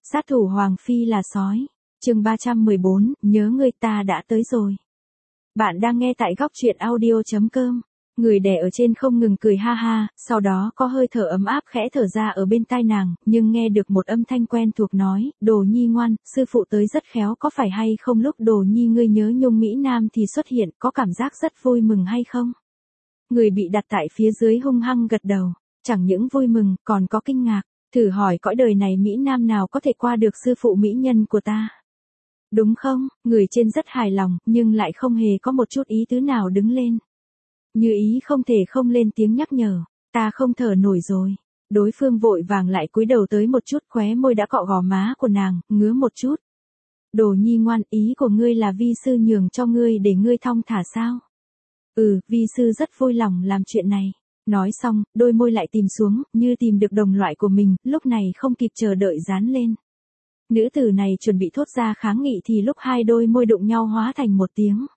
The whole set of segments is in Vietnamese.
Sát thủ Hoàng Phi là sói. Chương 314, nhớ người ta đã tới rồi. Bạn đang nghe tại góc truyện audio.com. Người đè ở trên không ngừng cười ha ha, sau đó có hơi thở ấm áp khẽ thở ra ở bên tai nàng, nhưng nghe được một âm thanh quen thuộc nói, Đồ Nhi ngoan, sư phụ tới rất khéo có phải hay không, lúc Đồ Nhi ngươi nhớ nhung Mỹ Nam thì xuất hiện, có cảm giác rất vui mừng hay không? Người bị đặt tại phía dưới hung hăng gật đầu, chẳng những vui mừng, còn có kinh ngạc, thử hỏi cõi đời này Mỹ Nam nào có thể qua được sư phụ mỹ nhân của ta? Đúng không? Người trên rất hài lòng, nhưng lại không hề có một chút ý tứ nào đứng lên. Như ý không thể không lên tiếng nhắc nhở, ta không thở nổi rồi. Đối phương vội vàng lại cúi đầu tới một chút, khóe môi đã cọ gò má của nàng, ngứa một chút. Đồ Nhi ngoan, ý của ngươi là vi sư nhường cho ngươi để ngươi thong thả sao? Vi sư rất vui lòng làm chuyện này. Nói xong, đôi môi lại tìm xuống, như tìm được đồng loại của mình, lúc này không kịp chờ đợi dán lên. Nữ tử này chuẩn bị thốt ra kháng nghị thì lúc hai đôi môi đụng nhau hóa thành một tiếng.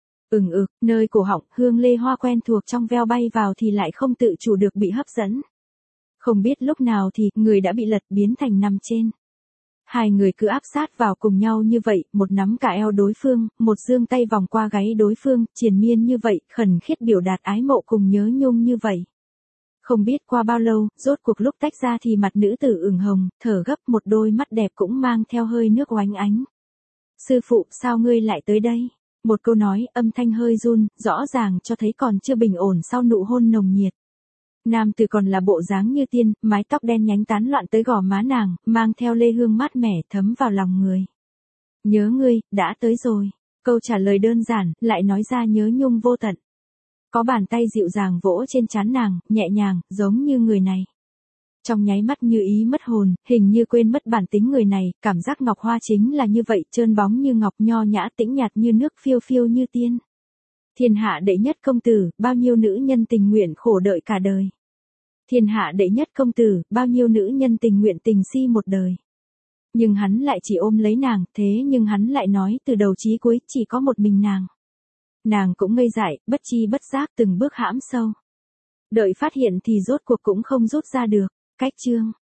Nơi cổ họng, hương lê hoa quen thuộc trong veo bay vào thì lại không tự chủ được bị hấp dẫn. Không biết lúc nào thì, người đã bị lật biến thành nằm trên. Hai người cứ áp sát vào cùng nhau như vậy, một nắm cả eo đối phương, một giương tay vòng qua gáy đối phương, triền miên như vậy, khẩn khiết biểu đạt ái mộ cùng nhớ nhung như vậy. Không biết qua bao lâu, rốt cuộc lúc tách ra thì mặt nữ tử ửng hồng, thở gấp, một đôi mắt đẹp cũng mang theo hơi nước oánh ánh. Sư phụ, sao ngươi lại tới đây? Một câu nói, âm thanh hơi run, rõ ràng cho thấy còn chưa bình ổn sau nụ hôn nồng nhiệt. Nam tử còn là bộ dáng như tiên, mái tóc đen nhánh tán loạn tới gò má nàng, mang theo lê hương mát mẻ thấm vào lòng người. Nhớ ngươi, đã tới rồi. Câu trả lời đơn giản, lại nói ra nhớ nhung vô tận. Có bàn tay dịu dàng vỗ trên trán nàng, nhẹ nhàng, giống như người này. Trong nháy mắt Như ý mất hồn, hình như quên mất bản tính người này, cảm giác Ngọc Hoa chính là như vậy, trơn bóng như ngọc, nho nhã tĩnh nhạt như nước, phiêu phiêu như tiên. Thiên hạ đệ nhất công tử, bao nhiêu nữ nhân tình nguyện khổ đợi cả đời. Thiên hạ đệ nhất công tử, bao nhiêu nữ nhân tình nguyện tình si một đời. Nhưng hắn lại chỉ ôm lấy nàng, thế nhưng hắn lại nói từ đầu chí cuối chỉ có một mình nàng. Nàng cũng ngây dại, bất chi bất giác từng bước hãm sâu. Đợi phát hiện thì rốt cuộc cũng không rút ra được. Cách chương